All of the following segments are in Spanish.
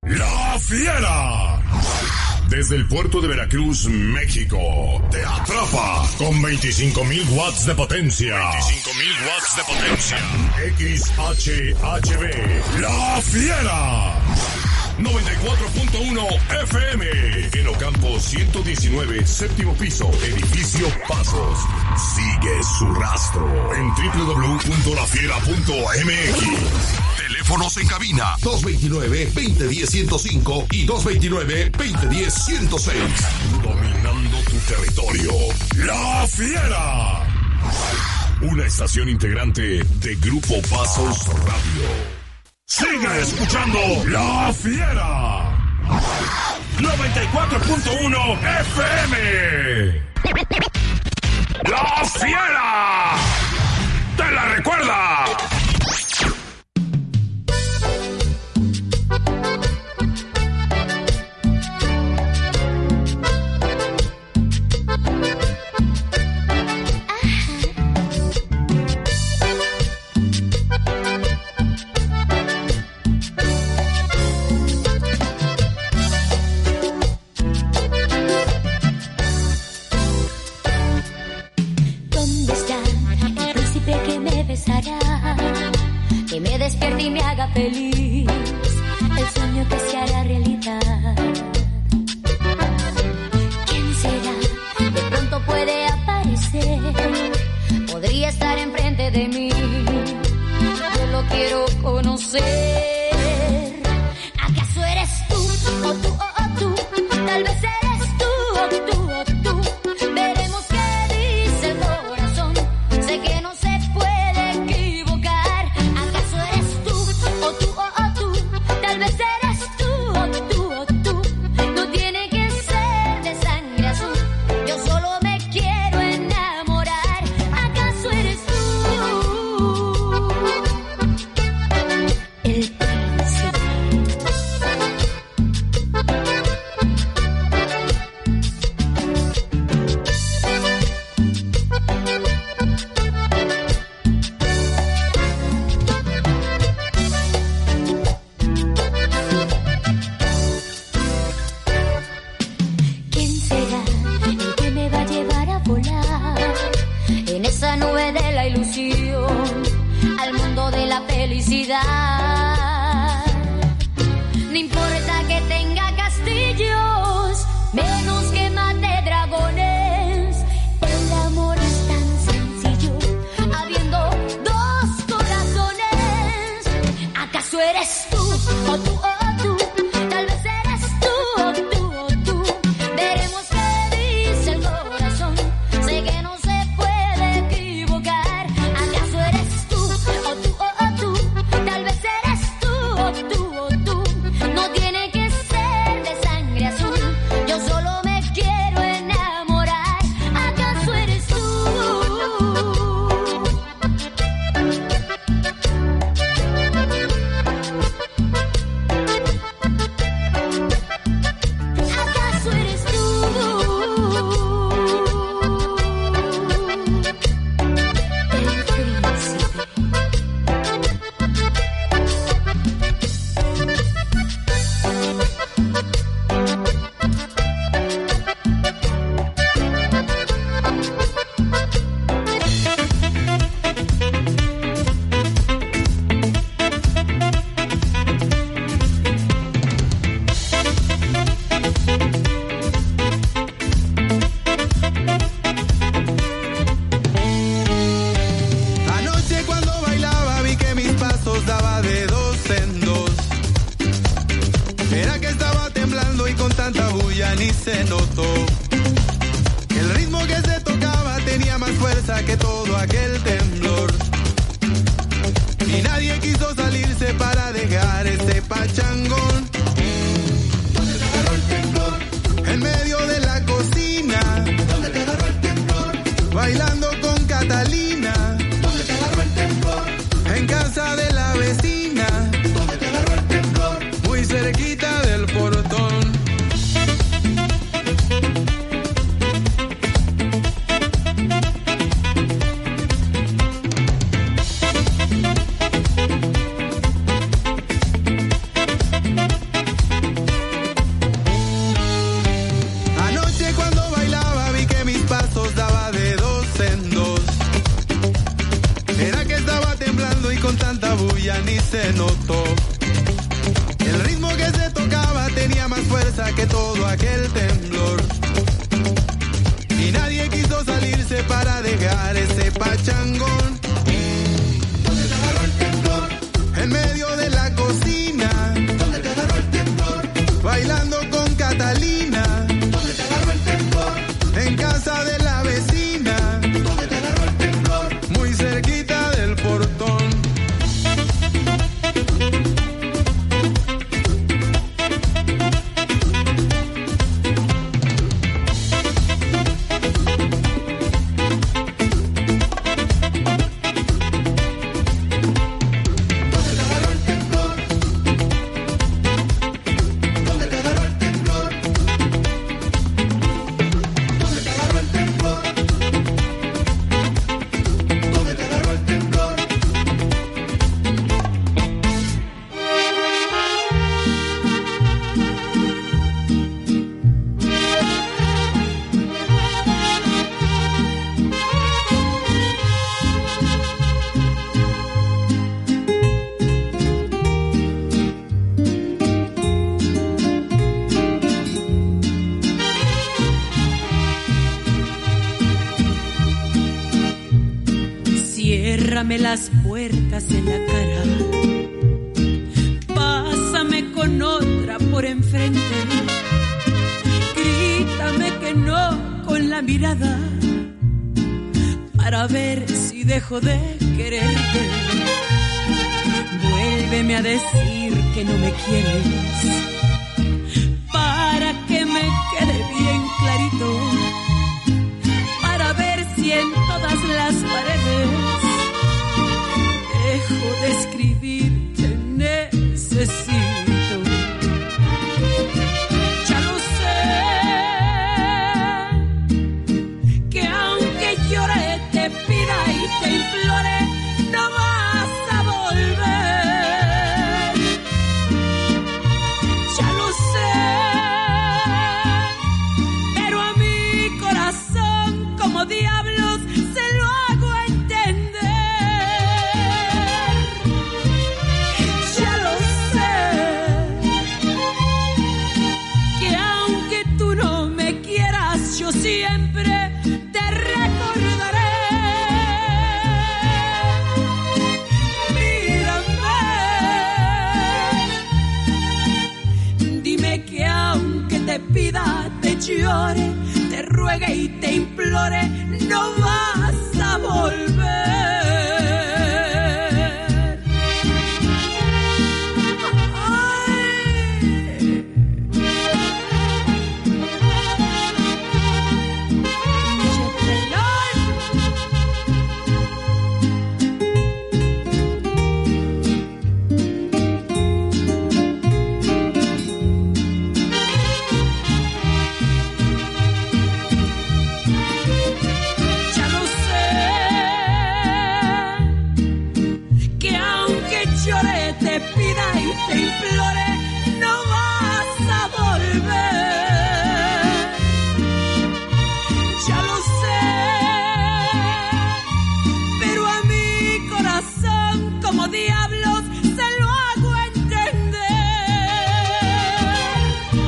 La Fiera. Desde el puerto de Veracruz, México, te atrapa con 25,000 watts de potencia. 25,000 watts de potencia. XHHB. La Fiera. 94.1 FM. En Ocampo 119, séptimo piso, edificio Pasos. Sigue su rastro en www.lafiera.mx. Teléfonos en cabina 229-2010-105 y 229-2010-106. Dominando tu territorio. La Fiera. Una estación integrante de Grupo Pasos Radio. Sigue escuchando La Fiera. 94.1 FM. La Fiera. Te la recuerda. Que me despierte y me haga feliz, el sueño que se hará realidad. ¿Quién será? De pronto puede aparecer, podría estar enfrente de mí, yo lo quiero conocer. ¿Acaso eres tú, o tú, o tú? Tal vez eres tú, o tú, o tú. Veremos qué dice el corazón, sé que no se puede. No importa que tenga castillos, menos que mate dragones. El amor es tan sencillo, habiendo dos corazones. ¿Acaso eres tú, o tú, o tú? Tal vez eres tú, o tú, o tú. Veremos qué dice el corazón, sé que no se puede equivocar. ¿Acaso eres tú, o tú, o tú? Tal vez eres tú, o tú, o tú. No tiene que ser de sangre azul, yo solo me quiero enamorar. ¿Acaso eres tú? ¿Acaso eres tú? El príncipe. Anoche cuando bailaba vi que mis pasos daba de dos en dos. Era que estaba temblando y con tanta bulla ni se notó. El ritmo que se tocaba tenía más fuerza que todo aquel temblor. Y nadie quiso salirse para dejar este pachangón. ¿Dónde te agarró el temblor? En medio de la cocina. ¿Dónde te agarró el temblor? Bailando con Catalina. ¿Dónde te agarró el temblor? En casa de la vecina. ¿Dónde te agarró el temblor? Muy cerquita del portón. aquel temblor. Y nadie quiso salirse para dejar ese pachangón. ¿Dónde te agarró el temblor? En medio de la cocina. ¿Dónde te agarró el temblor? Bailando con Catalina. ¿Dónde te agarró el temblor? En casa de la vecina. ¿Dónde te agarró el temblor? Muy cerquita del portón. Ciérrame las puertas en la cara, pásame con otra por enfrente, grítame que no con la mirada, para ver si dejo de quererte. Vuélveme a decir que no me quieres, para que me quede bien clarito, para ver si en todas las paredes dejo de escribir te necesito. Ya lo sé, que aunque llore, te pida y te implore, no vas a volver. Ya lo sé, pero a mi corazón como diablos se lo hago entender. Yo siempre te recordaré. Mírame, dime que aunque te pida, te llore, te ruegue y te implore, no vas a volver. Te pida y te implore, no vas a volver. Ya lo sé, pero a mi corazón como diablos se lo hago entender.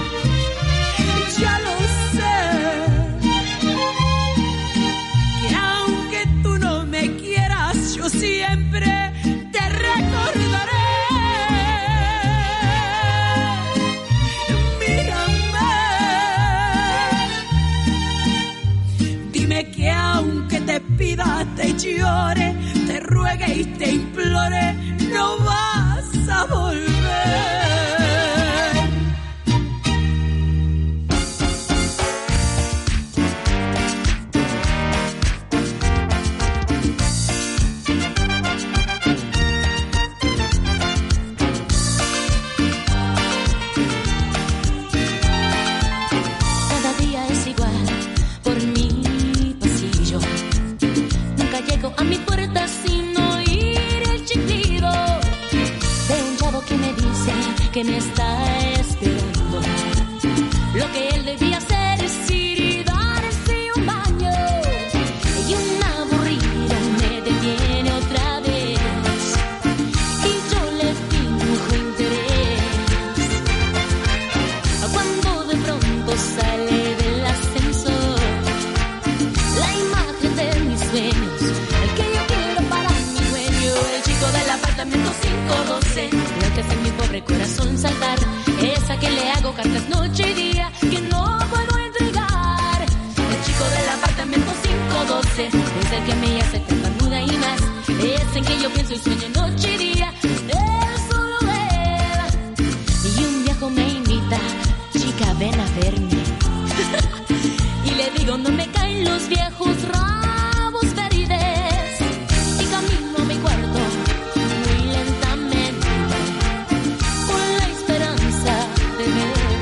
Ya lo sé, que aunque tú no me quieras, yo siempre te recordaré. Que aunque te pida, te llore, te ruegue y te implore, no vas a volver. Cada día es igual por mí. Llego a mi puerta sin oír el chiflido de un chavo que me dice que me está esperando. Lo que él debía hacer es ir y darse un baño, y un aburrido me detiene otra vez y yo le finjo interés, cuando de pronto yo pienso y sueño noche y día. Él, solo él. Y un viejo me invita, chica, ven a verme. Y le digo, no me caen los viejos rabos ferides. Y camino a mi cuarto muy lentamente, con la esperanza de ver.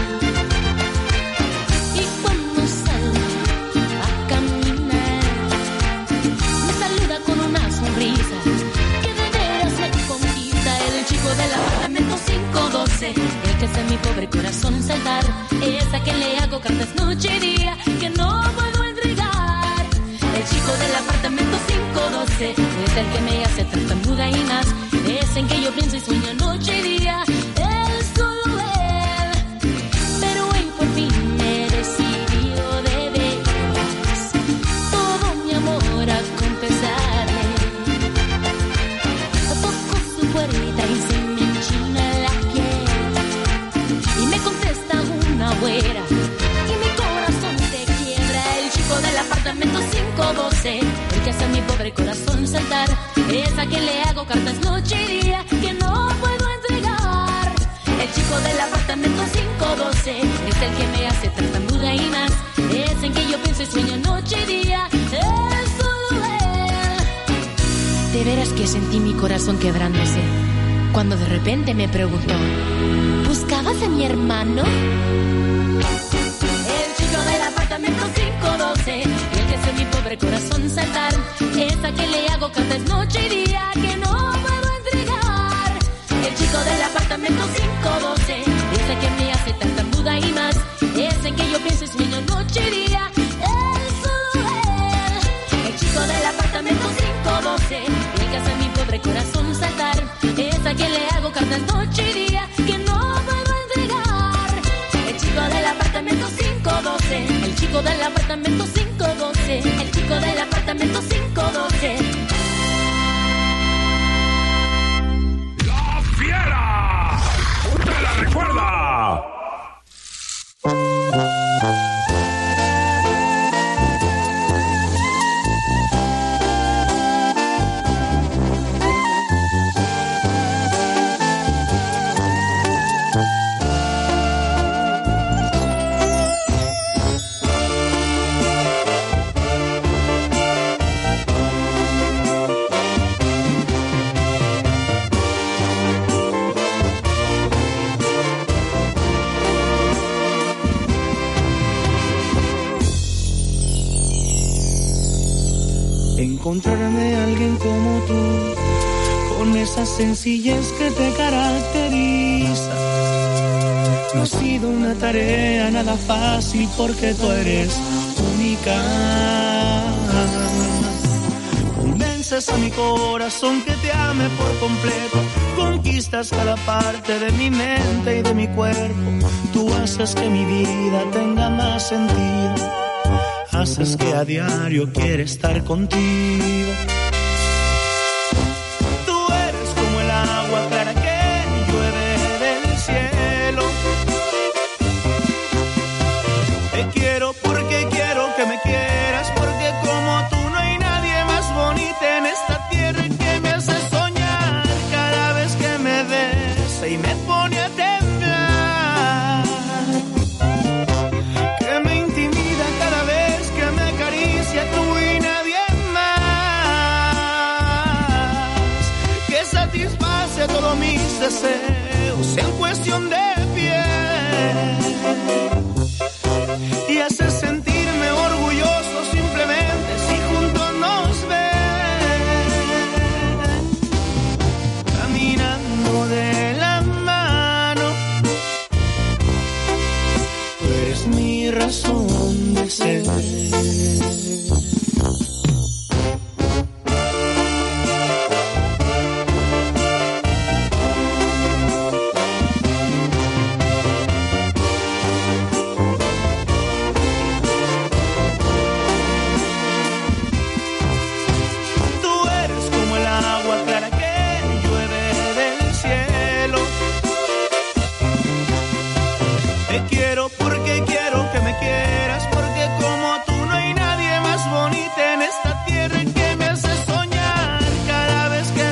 Y cuando salgo a caminar, me saluda con una sonrisa que de veras me conquista. El chico del apartamento 512, el que hace mi pobre corazón saltar, es a quien le hago cartas noche y día que no puedo entregar. El chico del apartamento 512 es el que me hace tartamuda y más, es en que yo pienso y sueño noche y día. Él, solo él. Pero hoy por fin me decidió de veras todo mi amor a confesarle. Toco su puerta y se me enchina la piel, y me contesta una güera y mi corazón se quiebra. El chico del apartamento 512, el que hace a mi pobre corazón saltar, es a quien le hago cartas noche y día que no puedo entregar. El chico del apartamento 512 es el que me hace tartamuda y más, es en que yo pienso y sueño noche y día. Es solo él. De veras que sentí mi corazón quebrándose cuando de repente me preguntó, ¿buscabas a mi hermano? El chico del apartamento 512, el que hace mi pobre corazón saltar, es a quien le hago cartas noche y día que no puedo entregar. El chico del apartamento 512 es el que me hace tartamuda y más, es en que yo pienso y sueño noche y día. Él, solo él. El chico del apartamento 512, el que hace mi pobre corazón saltar, es a quien le hago cartas noche y día que no puedo entregar. El chico del apartamento 512, el chico del apartamento 512, el chico del apartamento 512. ¡La Fiera! ¡Te la recuerda! Encontrarme a alguien como tú, con esa sencillez que te caracteriza. No ha sido una tarea nada fácil porque tú eres única. Convences a mi corazón que te ame por completo, conquistas cada parte de mi mente y de mi cuerpo. Tú haces que mi vida tenga más sentido, haces que a diario quiera estar contigo. Tú eres como el agua clara que llueve del cielo. Te quiero porque quiero que me quieras, porque como tú no hay nadie más bonita en esta tierra que me hace soñar cada vez que me besa y me pone a temblar. Tú y nadie más, que satisface todos mis deseos en cuestión de piel y hace sentirme orgulloso simplemente si juntos nos ven caminando de la mano. Tú eres mi razón de ser. Que me hace soñar cada vez que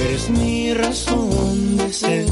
eres mi razón de ser.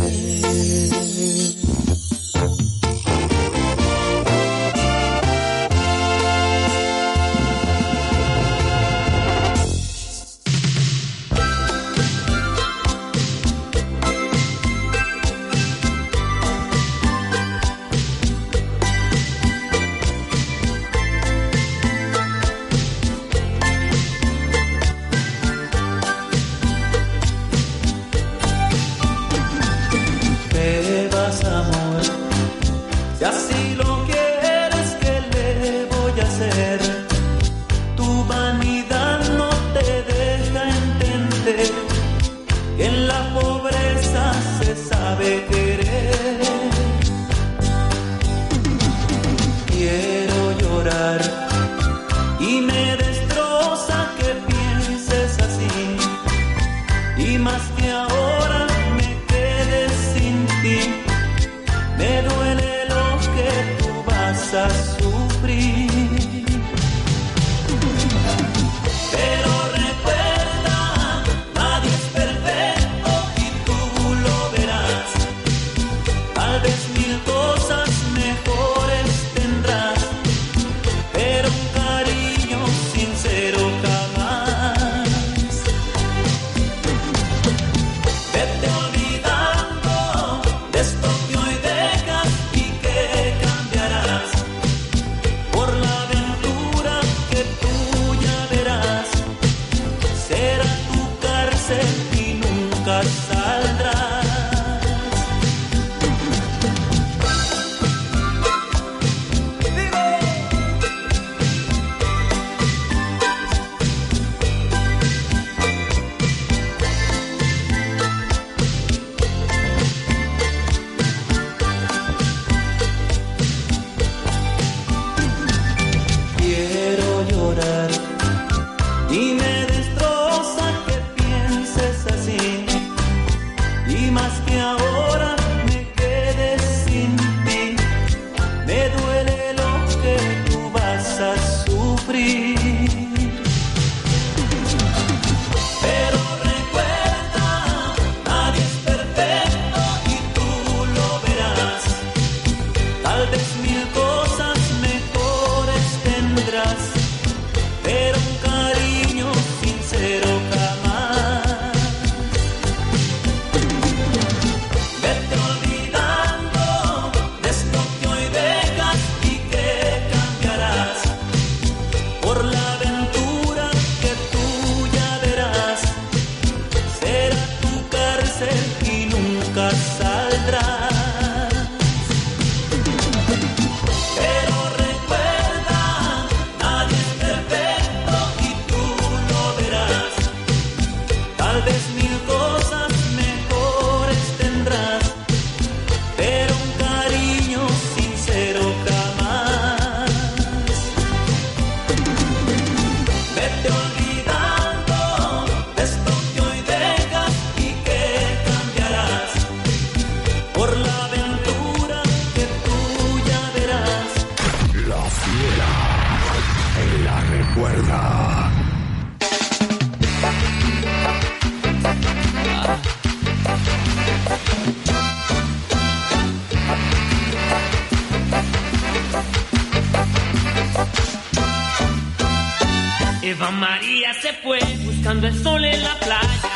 Eva María se fue buscando el sol en la playa,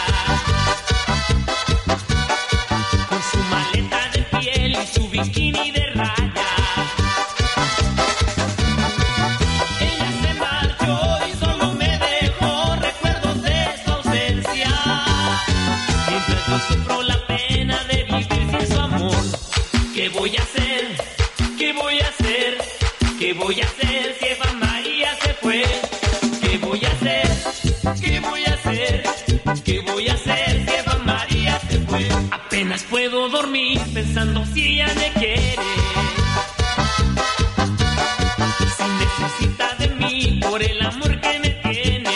con su maleta de piel y su bikini de rayas. Ella se marchó y solo me dejó recuerdos de su ausencia, mientras yo sufro la pena de vivir sin su amor. ¿Qué voy a hacer? ¿Qué voy a hacer? ¿Qué voy a hacer si Eva María se fue? ¿Qué voy a hacer? ¿Qué voy a hacer? ¿Qué voy a hacer si Eva María se fue? Apenas puedo dormir pensando si ella me quiere, si necesita de mí por el amor que me tiene.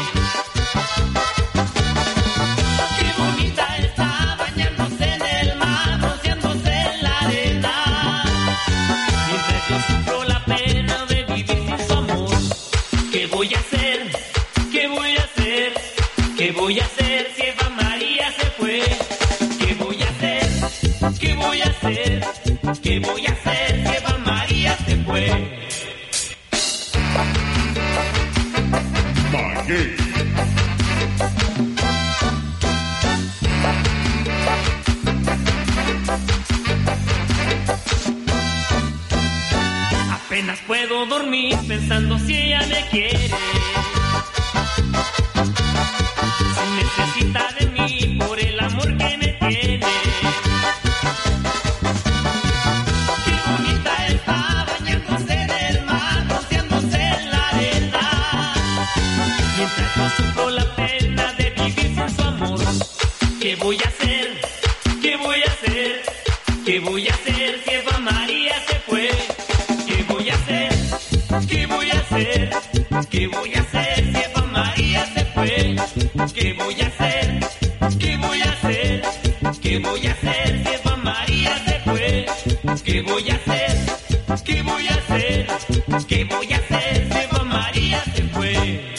Qué bonita está bañándose en el mar, rociándose en la arena, mientras yo sufro la pena de vivir sin su amor. ¿Qué voy a hacer? ¿Qué voy a hacer? ¿Qué voy a hacer si Eva María se fue? fue. ¿Qué voy a hacer? ¿Qué voy a hacer? ¿Qué voy a hacer? Que Eva María se fue. Maguey. Apenas puedo dormir pensando si ella me quiere. Si necesita de mí por el amor que me tiene. Qué bonita está bañándose del mar, rociándose en la arena. Mientras yo sufro la pena de vivir sin su amor. ¿Qué voy a hacer? ¿Qué voy a hacer? ¿Qué voy a hacer si Eva María se fue? ¿Qué voy a hacer? ¿Qué voy a hacer? ¿Qué voy a hacer si Eva María se fue? ¿Qué voy a hacer? ¿Qué voy a hacer? ¿Qué voy a hacer si Eva María se fue? ¿Qué voy a hacer? ¿Qué voy a hacer? ¿Qué voy a hacer si Eva María se fue?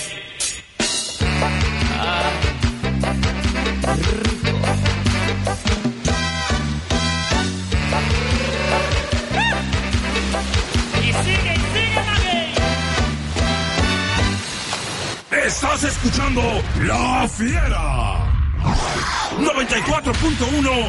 Y sigue, Maguey. Estás escuchando La Fiera 94.1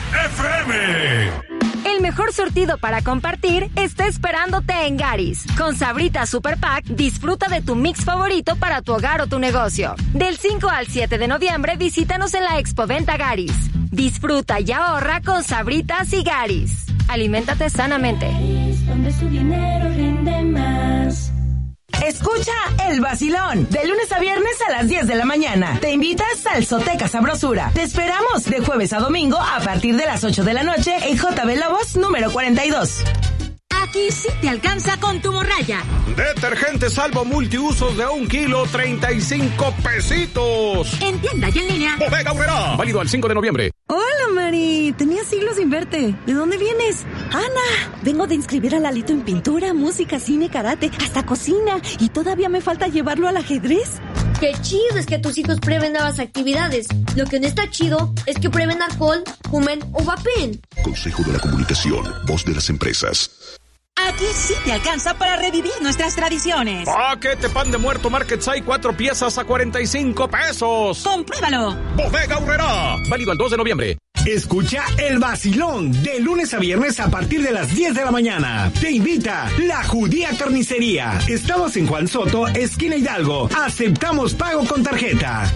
FM. El mejor surtido para compartir está esperándote en Garis. Con Sabritas Super Pack, disfruta de tu mix favorito para tu hogar o tu negocio. Del 5 al 7 de noviembre, visítanos en la Expo Venta Garis. Disfruta y ahorra con Sabritas y Garis. Aliméntate sanamente. Donde su dinero rinde más. Escucha El Vacilón, de lunes a viernes a las 10 de la mañana. Te invita Salsoteca Sabrosura. Te esperamos de jueves a domingo a partir de las 8 de la noche en JB Lobos número 42. Aquí sí te alcanza con tu morralla. Detergente Salvo multiusos de 1 kilo, 35 pesitos. En tienda y en línea. Bodega Aurrerá. Válido al 5 de noviembre. Hola, Mari. Tenía siglos sin verte. ¿De dónde vienes? Ana, vengo de inscribir a Lalito en pintura, música, cine, karate, hasta cocina. Y todavía me falta llevarlo al ajedrez. Qué chido es que tus hijos prueben nuevas actividades. Lo que no está chido es que prueben alcohol, fumen o vapen. Consejo de la Comunicación, voz de las empresas. Aquí sí te alcanza para revivir nuestras tradiciones. Paquete pan de muerto Market Size 4 piezas a 45 pesos. ¡Compruébalo! Bodega Aurrerá. Válido al 2 de noviembre. Escucha El Vacilón de lunes a viernes a partir de las 10 de la mañana. Te invita La Judía Carnicería. Estamos en Juan Soto, esquina Hidalgo. Aceptamos pago con tarjeta.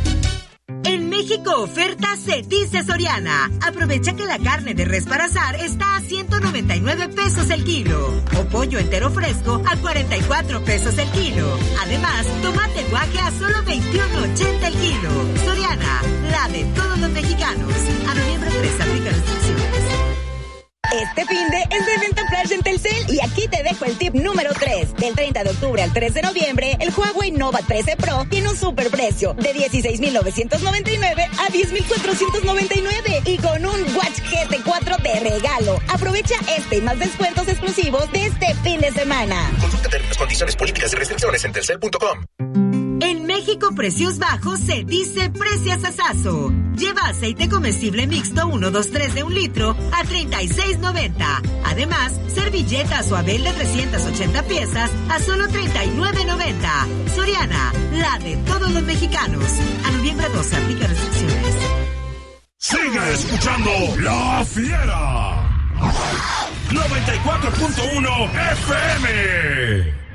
En México, oferta se dice Soriana. Aprovecha que la carne de res para asar está a 199 pesos el kilo. O pollo entero fresco a 44 pesos el kilo. Además, tomate guaje a solo 21.80 el kilo. Soriana, la de todos los mexicanos. A noviembre 3, aplica restricciones. Este finde es de venta flash en Telcel y aquí te dejo el tip número 3. Del 30 de octubre al 3 de noviembre, el Huawei Nova 13 Pro tiene un superprecio de 16,999 a 10,499 y con un Watch GT4 de regalo. Aprovecha este y más descuentos exclusivos de este fin de semana. Consulta términos, condiciones, políticas y restricciones en telcel.com. En México, precios bajos se dice Precias Asazo. Lleva aceite comestible mixto 1, 2, 3 de 1 litro a $36.90. Además, servilletas o abel de 380 piezas a solo $39.90. Soriana, la de todos los mexicanos. A noviembre 2, aplica restricciones. Sigue escuchando La Fiera 94.1 FM.